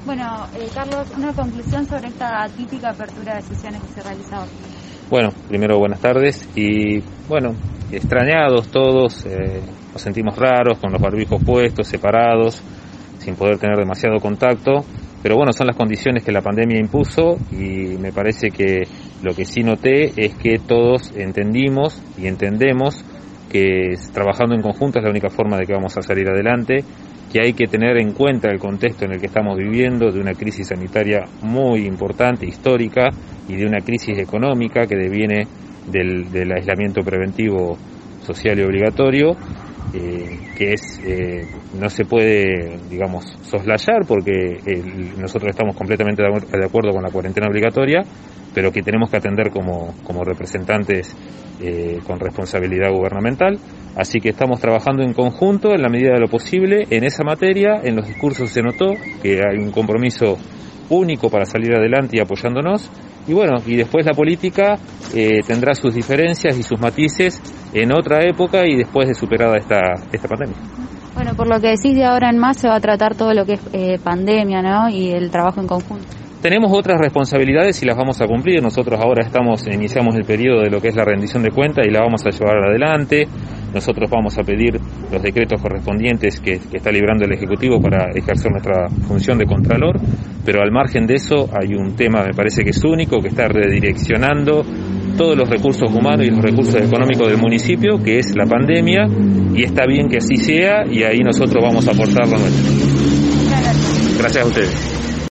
Bueno, Carlos, una conclusión sobre esta atípica apertura de sesiones que se realizó hoy. Bueno, primero buenas tardes y bueno, extrañados todos, nos sentimos raros con los barbijos puestos, separados, sin poder tener demasiado contacto, pero bueno, son las condiciones que la pandemia impuso y me parece que lo que sí noté es que todos entendimos y entendemos que trabajando en conjunto es la única forma de que vamos a salir adelante, que hay que tener en cuenta el contexto en el que estamos viviendo, de una crisis sanitaria muy importante, histórica, y de una crisis económica que deviene del aislamiento preventivo social y obligatorio, que no se puede, digamos, soslayar porque nosotros estamos completamente de acuerdo con la cuarentena obligatoria, pero que tenemos que atender como representantes con responsabilidad gubernamental. Así que estamos trabajando en conjunto en la medida de lo posible en esa materia. En los discursos se notó que hay un compromiso único para salir adelante y apoyándonos. Y bueno, y después la política tendrá sus diferencias y sus matices en otra época y después de superada esta pandemia. Bueno, por lo que decís, de ahora en más se va a tratar todo lo que es pandemia, ¿no? Y el trabajo en conjunto. Tenemos otras responsabilidades y las vamos a cumplir. Nosotros ahora iniciamos el periodo de lo que es la rendición de cuentas y la vamos a llevar adelante. Nosotros vamos a pedir los decretos correspondientes que está librando el Ejecutivo para ejercer nuestra función de Contralor, pero al margen de eso hay un tema, me parece que es único, que está redireccionando todos los recursos humanos y los recursos económicos del municipio, que es la pandemia, y está bien que así sea, y ahí nosotros vamos a aportar lo nuestro. Gracias a ustedes.